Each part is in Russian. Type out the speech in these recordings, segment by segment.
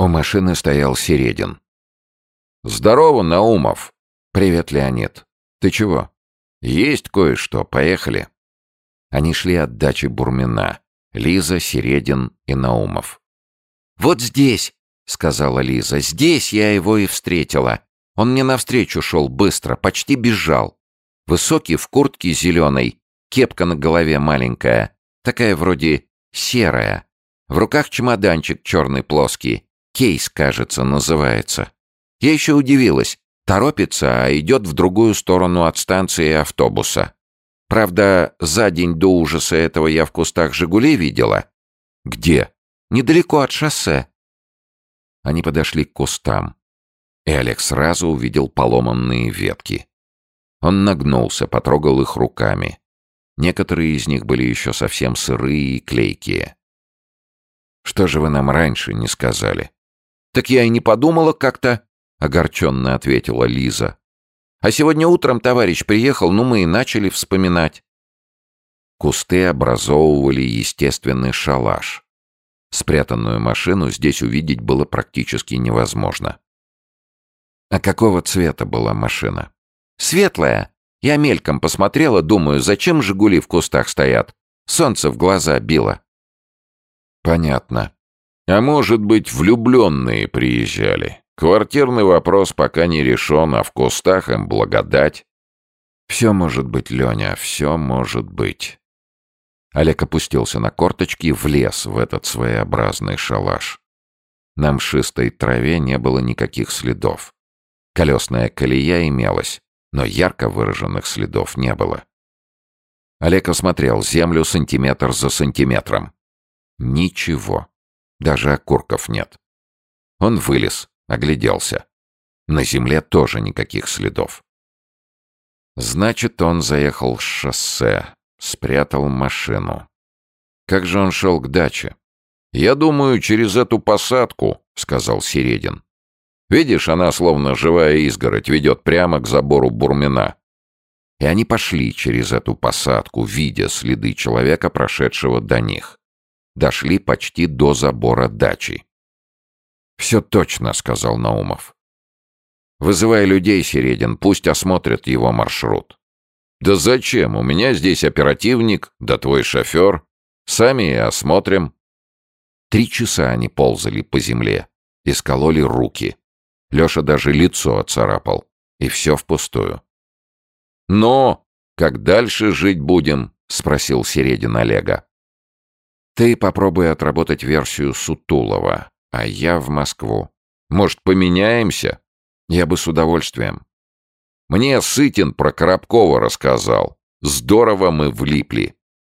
У машины стоял Середин. «Здорово, Наумов!» «Привет, Леонид. Ты чего?» «Есть кое-что. Поехали». Они шли от дачи Бурмина. Лиза, Середин и Наумов. «Вот здесь», — сказала Лиза, — «здесь я его и встретила. Он мне навстречу шел быстро, почти бежал. Высокий, в куртке зеленой, кепка на голове маленькая, такая вроде серая. В руках чемоданчик черный плоский, кейс, кажется, называется. Я еще удивилась, торопится, а идет в другую сторону от станции автобуса. Правда, за день до ужаса этого я в кустах «Жигулей» видела». «Где?» «Недалеко от шоссе». Они подошли к кустам, и Олег сразу увидел поломанные ветки. Он нагнулся, потрогал их руками. Некоторые из них были еще совсем сырые и клейкие. «Что же вы нам раньше не сказали?» «Так я и не подумала как-то», — огорченно ответила Лиза. «А сегодня утром товарищ приехал, мы и начали вспоминать». Кусты образовывали естественный шалаш. Спрятанную машину здесь увидеть было практически невозможно. А какого цвета была машина? «Светлая. Я мельком посмотрела, думаю, зачем «Жигули» в кустах стоят? Солнце в глаза било». «Понятно. А может быть, влюбленные приезжали? Квартирный вопрос пока не решен, а в кустах им благодать». «Все может быть, Леня, все может быть». Олег опустился на корточки и влез в этот своеобразный шалаш. На мшистой траве не было никаких следов. Колесная колея имелась, но ярко выраженных следов не было. Олег осмотрел землю сантиметр за сантиметром. Ничего. Даже окурков нет. Он вылез, огляделся. На земле тоже никаких следов. Значит, он заехал с шоссе, спрятал машину. Как же он шел к даче? «Я думаю, через эту посадку», — сказал Середин. «Видишь, она словно живая изгородь ведет прямо к забору Бурмина». И они пошли через эту посадку, видя следы человека, прошедшего до них. Дошли почти до забора дачи. «Все точно», — сказал Наумов. «Вызывай людей, Середин, пусть осмотрят его маршрут». «Да зачем? У меня здесь оперативник, да твой шофер. Сами и осмотрим». 3 часа они ползали по земле, искололи руки. Леша даже лицо оцарапал. И все впустую. «Но как дальше жить будем?» — спросил Середин Олега. «Ты попробуй отработать версию Сутулова, а я в Москву. Может, поменяемся?» «Я бы с удовольствием». «Мне Сытин про Коробкова рассказал. Здорово мы влипли».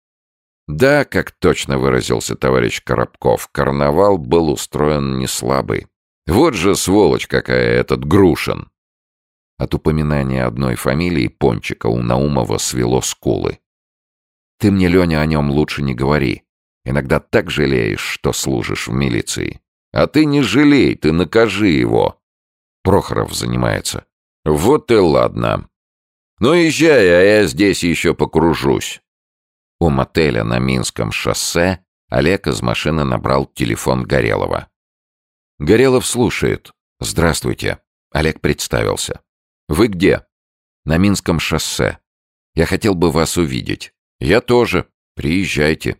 Да, как точно выразился товарищ Коробков, карнавал был устроен не слабый. Вот же сволочь какая этот Грушин. От упоминания одной фамилии Пончика у Наумова свело скулы. «Ты мне, Леня, о нем лучше не говори. Иногда так жалеешь, что служишь в милиции». «А ты не жалей, ты накажи его». Прохоров занимается. «Вот и ладно. Ну, езжай, а я здесь еще покружусь». У мотеля на Минском шоссе Олег из машины набрал телефон Горелова. Горелов слушает. «Здравствуйте». Олег представился. «Вы где?» «На Минском шоссе. Я хотел бы вас увидеть». «Я тоже. Приезжайте».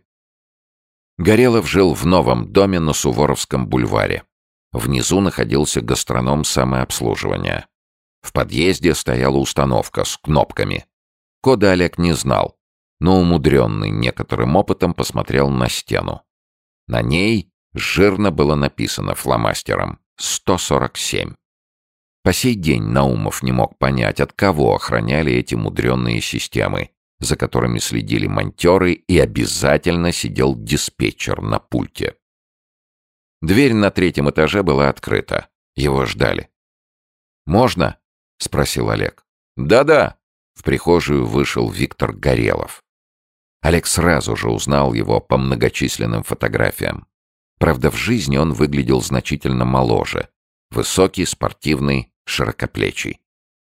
Горелов жил в новом доме на Суворовском бульваре. Внизу находился гастроном самообслуживания. В подъезде стояла установка с кнопками. Кода Олег не знал, но умудренный некоторым опытом посмотрел на стену. На ней жирно было написано фломастером 147. По сей день Наумов не мог понять, от кого охраняли эти мудренные системы, за которыми следили монтеры, и обязательно сидел диспетчер на пульте. Дверь на 3-м этаже была открыта. Его ждали. «Можно?» — спросил Олег. «Да-да». В прихожую вышел Виктор Горелов. Олег сразу же узнал его по многочисленным фотографиям. Правда, в жизни он выглядел значительно моложе. Высокий, спортивный, широкоплечий.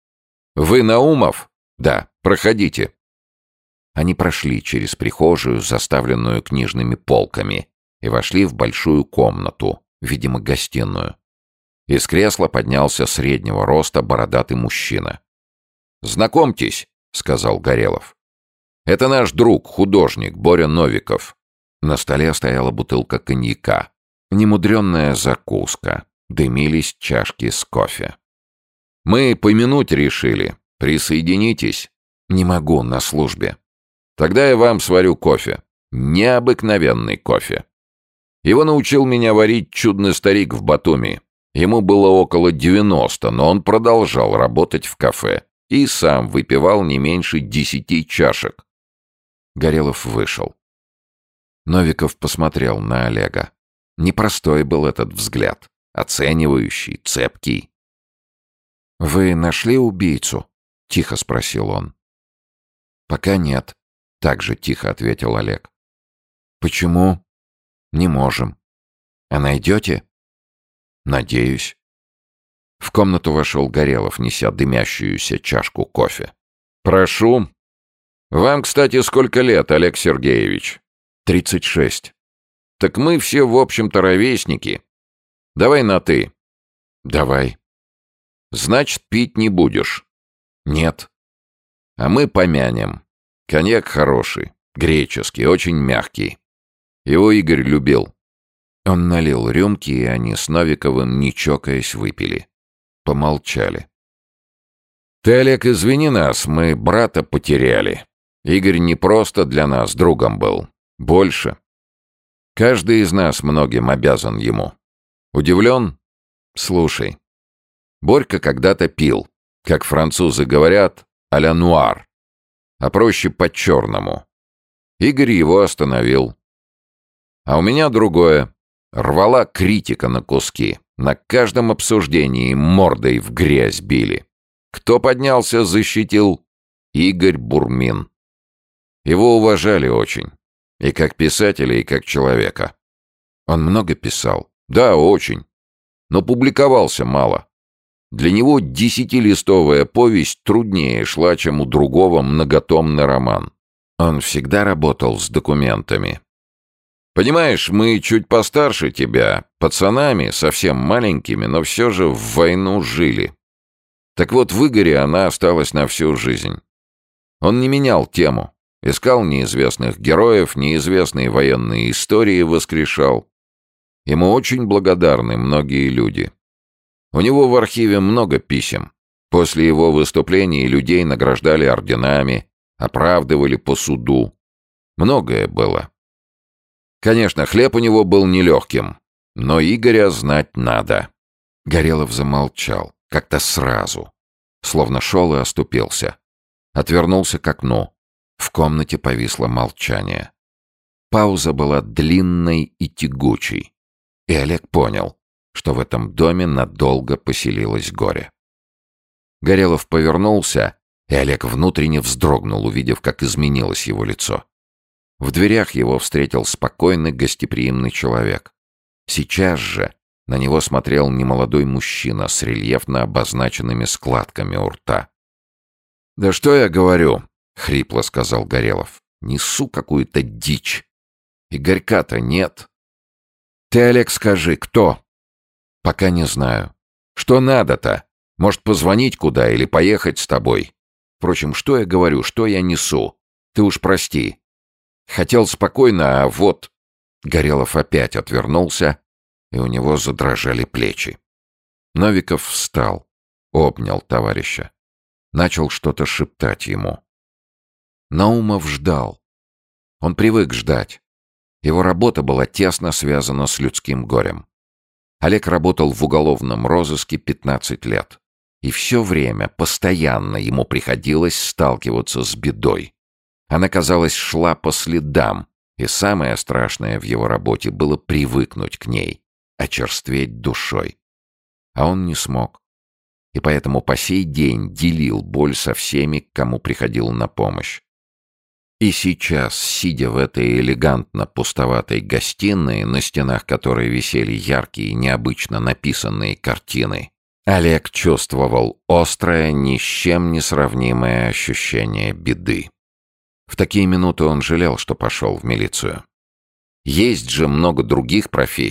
«Вы Наумов?» «Да, проходите». Они прошли через прихожую, заставленную книжными полками, и вошли в большую комнату, видимо, гостиную. Из кресла поднялся среднего роста бородатый мужчина. «Знакомьтесь», — сказал Горелов. «Это наш друг, художник Боря Новиков». На столе стояла бутылка коньяка. Немудренная закуска. Дымились чашки с кофе. «Мы помянуть решили. Присоединитесь». «Не могу, на службе». «Тогда я вам сварю кофе. Необыкновенный кофе. Его научил меня варить чудный старик в Батуми. Ему было около 90, но он продолжал работать в кафе и сам выпивал не меньше 10 чашек». Горелов вышел. Новиков посмотрел на Олега. Непростой был этот взгляд. Оценивающий, цепкий. «Вы нашли убийцу?» — тихо спросил он. «Пока нет», — так же тихо ответил Олег. «Почему?» «Не можем». «А найдете?» «Надеюсь». В комнату вошел Горелов, неся дымящуюся чашку кофе. «Прошу. Вам, кстати, сколько лет, Олег Сергеевич?» 36. «Так мы все, в общем-то, ровесники. Давай на «ты». «Давай». «Значит, пить не будешь?» «Нет». «А мы помянем. Коньяк хороший, греческий, очень мягкий. Его Игорь любил». Он налил рюмки, и они с Новиковым, не чокаясь, выпили. Помолчали. «Ты, Олег, извини нас, мы брата потеряли. Игорь не просто для нас другом был. Больше. Каждый из нас многим обязан ему. Удивлен? Слушай. Борька когда-то пил, как французы говорят, а-ля нуар, а проще по-черному. Игорь его остановил. А у меня другое. Рвала критика на куски. На каждом обсуждении мордой в грязь били. Кто поднялся, защитил? Игорь Бурмин. Его уважали очень. И как писателя, и как человека. Он много писал. Да, очень. Но публиковался мало. Для него 10-листовая повесть труднее шла, чем у другого многотомный роман. Он всегда работал с документами. Понимаешь, мы чуть постарше тебя, пацанами, совсем маленькими, но все же в войну жили. Так вот, в Игоре она осталась на всю жизнь. Он не менял тему. Искал неизвестных героев, неизвестные военные истории воскрешал. Ему очень благодарны многие люди. У него в архиве много писем. После его выступлений людей награждали орденами, оправдывали по суду. Многое было. Конечно, хлеб у него был нелегким, но Игоря знать надо. Горелов замолчал, как-то сразу, словно шел и оступился. Отвернулся к окну. В комнате повисло молчание. Пауза была длинной и тягучей. И Олег понял, что в этом доме надолго поселилось горе. Горелов повернулся, и Олег внутренне вздрогнул, увидев, как изменилось его лицо. В дверях его встретил спокойный, гостеприимный человек. Сейчас же на него смотрел немолодой мужчина с рельефно обозначенными складками у рта. «Да что я говорю?» — хрипло сказал Горелов. «Несу какую-то дичь. Игорька-то нет». «Ты, Олег, скажи, кто?» «Пока не знаю. Что надо-то? Может, позвонить куда или поехать с тобой? Впрочем, что я говорю, что я несу? Ты уж прости. Хотел спокойно, а вот...» Горелов опять отвернулся, и у него задрожали плечи. Новиков встал, обнял товарища. Начал что-то шептать ему. Наумов ждал. Он привык ждать. Его работа была тесно связана с людским горем. Олег работал в уголовном розыске 15 лет. И все время, постоянно ему приходилось сталкиваться с бедой. Она, казалось, шла по следам, и самое страшное в его работе было привыкнуть к ней, очерстветь душой. А он не смог. И поэтому по сей день делил боль со всеми, кому приходил на помощь. И сейчас, сидя в этой элегантно пустоватой гостиной, на стенах которой висели яркие, необычно написанные картины, Олег чувствовал острое, ни с чем не сравнимое ощущение беды. В такие минуты он жалел, что пошел в милицию. Есть же много других профессий,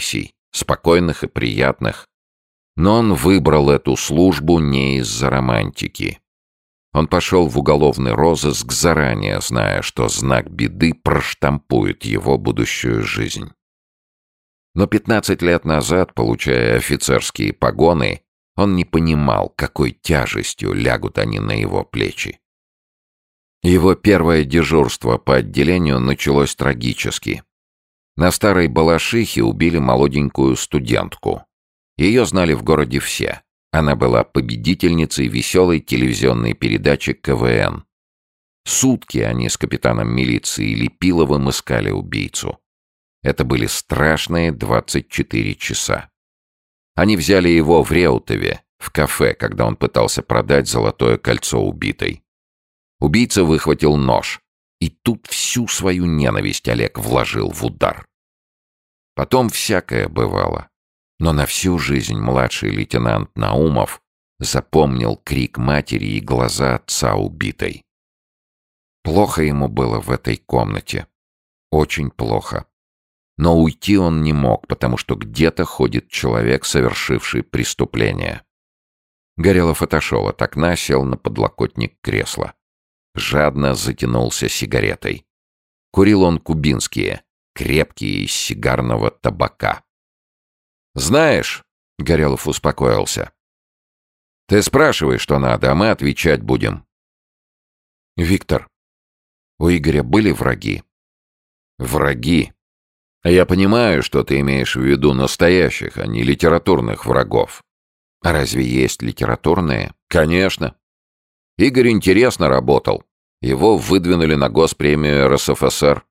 спокойных и приятных. Но он выбрал эту службу не из-за романтики. Он пошел в уголовный розыск, заранее зная, что знак беды проштампует его будущую жизнь. Но 15 лет назад, получая офицерские погоны, он не понимал, какой тяжестью лягут они на его плечи. Его первое дежурство по отделению началось трагически. На Старой Балашихе убили молоденькую студентку. Ее знали в городе все. Она была победительницей веселой телевизионной передачи КВН. Сутки они с капитаном милиции Лепиловым искали убийцу. Это были страшные 24 часа. Они взяли его в Реутове, в кафе, когда он пытался продать золотое кольцо убитой. Убийца выхватил нож, и тут всю свою ненависть Олег вложил в удар. Потом всякое бывало, но на всю жизнь младший лейтенант Наумов запомнил крик матери и глаза отца убитой. Плохо ему было в этой комнате. Очень плохо. Но уйти он не мог, потому что где-то ходит человек, совершивший преступление. Горелов отошел от окна, сел на подлокотник кресла. Жадно затянулся сигаретой. Курил он кубинские, крепкие из сигарного табака. «Знаешь», — Горелов успокоился, — «ты спрашивай, что надо, а мы отвечать будем». «Виктор, у Игоря были враги?» «Враги. Я понимаю, что ты имеешь в виду настоящих, а не литературных врагов. А разве есть литературные? Конечно. Игорь интересно работал. Его выдвинули на госпремию РСФСР.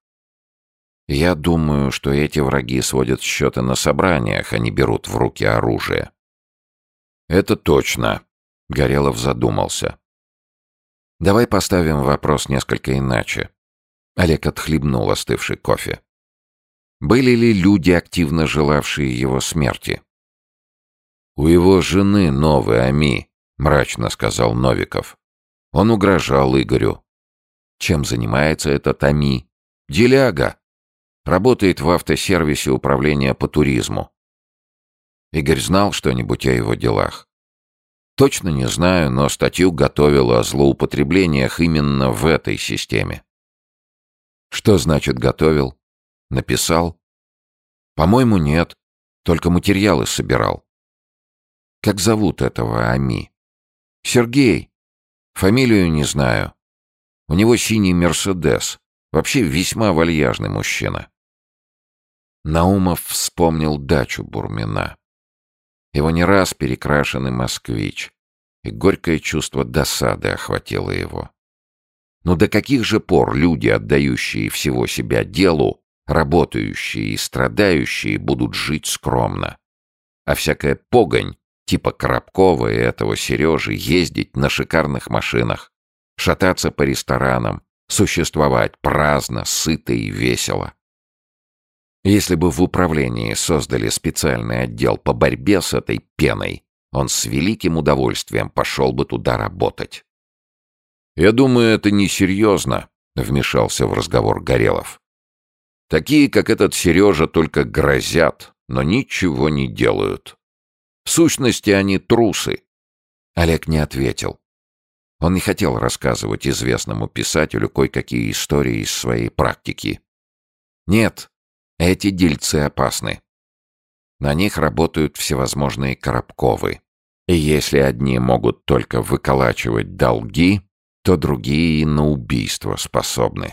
Я думаю, что эти враги сводят счеты на собраниях, а не берут в руки оружие. Это точно. Горелов задумался. Давай поставим вопрос несколько иначе. Олег отхлебнул остывший кофе. Были ли люди, активно желавшие его смерти? «У его жены новый Ами», — мрачно сказал Новиков. Он угрожал Игорю. Чем занимается этот Ами? Деляга. Работает в автосервисе управления по туризму. Игорь знал что-нибудь о его делах? Точно не знаю, но статью готовил о злоупотреблениях именно в этой системе. Что значит готовил? Написал? По-моему, нет. Только материалы собирал. Как зовут этого Ами? Сергей. Фамилию не знаю. У него синий «Мерседес». Вообще весьма вальяжный мужчина. Наумов вспомнил дачу Бурмина. Его не раз перекрашенный москвич. И горькое чувство досады охватило его. Но до каких же пор люди, отдающие всего себя делу, работающие и страдающие, будут жить скромно? А всякая погонь, типа Коробкова и этого Сережи, ездить на шикарных машинах, шататься по ресторанам, существовать праздно, сыто и весело. Если бы в управлении создали специальный отдел по борьбе с этой пеной, он с великим удовольствием пошел бы туда работать. «Я думаю, это несерьезно», — вмешался в разговор Горелов. «Такие, как этот Сережа, только грозят, но ничего не делают. В сущности, они трусы». Олег не ответил. Он не хотел рассказывать известному писателю кое-какие истории из своей практики. Нет, эти дельцы опасны. На них работают всевозможные Коробковы. И если одни могут только выколачивать долги, то другие и на убийство способны.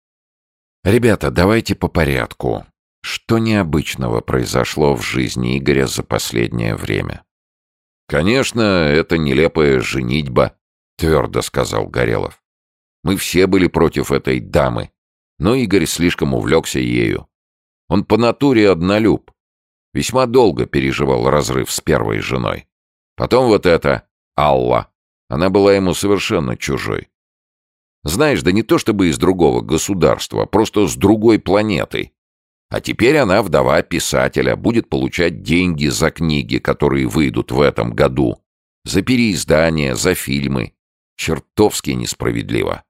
Ребята, давайте по порядку. Что необычного произошло в жизни Игоря за последнее время? «Конечно, это нелепая женитьба», — твердо сказал Горелов. «Мы все были против этой дамы, но Игорь слишком увлекся ею. Он по натуре однолюб. Весьма долго переживал разрыв с первой женой. Потом вот эта Алла. Она была ему совершенно чужой. Знаешь, да не то чтобы из другого государства, просто с другой планеты. А теперь она вдова писателя, будет получать деньги за книги, которые выйдут в этом году. За переиздания, за фильмы. Чертовски несправедливо».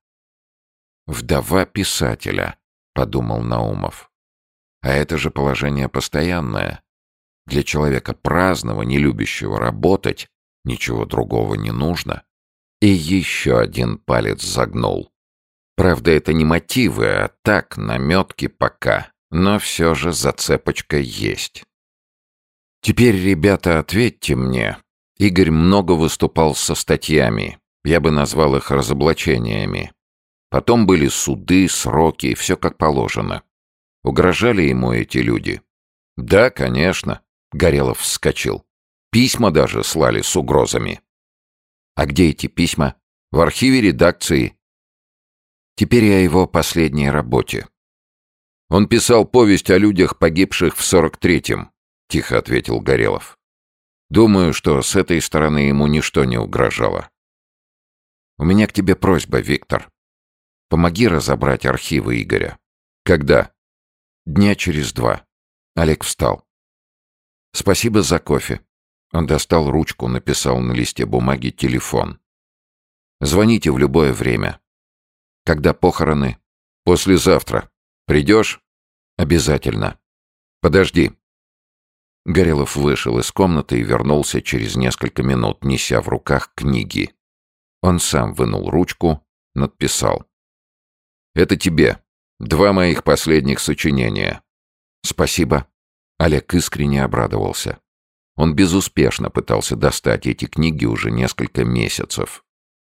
«Вдова писателя», — подумал Наумов. «А это же положение постоянное. Для человека праздного, не любящего работать, ничего другого не нужно. И еще один палец загнул. Правда, это не мотивы, а так, наметки пока. Но все же зацепочка есть. Теперь, ребята, ответьте мне. Игорь много выступал со статьями. Я бы назвал их разоблачениями. Потом были суды, сроки, все как положено. Угрожали ему эти люди? Да, конечно. Горелов вскочил. Письма даже слали с угрозами. А где эти письма? В архиве редакции. Теперь о его последней работе. Он писал повесть о людях, погибших в 43-м, тихо ответил Горелов. Думаю, что с этой стороны ему ничто не угрожало. У меня к тебе просьба, Виктор. Помоги разобрать архивы Игоря. Когда? Дня через 2. Олег встал. Спасибо за кофе. Он достал ручку, написал на листе бумаги телефон. Звоните в любое время. Когда похороны? Послезавтра. Придешь? Обязательно. Подожди. Горелов вышел из комнаты и вернулся через несколько минут, неся в руках книги. Он сам вынул ручку, надписал. Это тебе. 2 моих последних сочинения. Спасибо. Олег искренне обрадовался. Он безуспешно пытался достать эти книги уже несколько месяцев.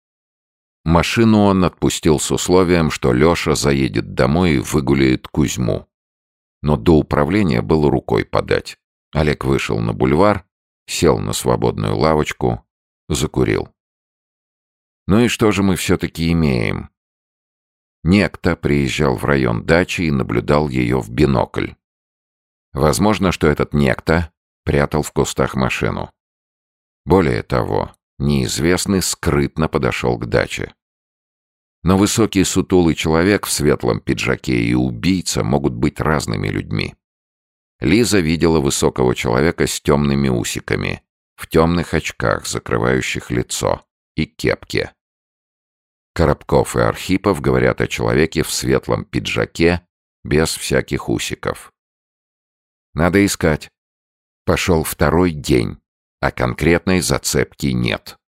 Машину он отпустил с условием, что Леша заедет домой и выгуляет Кузьму. Но до управления было рукой подать. Олег вышел на бульвар, сел на свободную лавочку, закурил. Ну и что же мы все-таки имеем? Некто приезжал в район дачи и наблюдал ее в бинокль. Возможно, что этот некто прятал в кустах машину. Более того, неизвестный скрытно подошел к даче. Но высокий сутулый человек в светлом пиджаке и убийца могут быть разными людьми. Лиза видела высокого человека с темными усиками, в темных очках, закрывающих лицо, и кепке. Коробков и Архипов говорят о человеке в светлом пиджаке, без всяких усиков. Надо искать. Пошел 2-й день, а конкретной зацепки нет.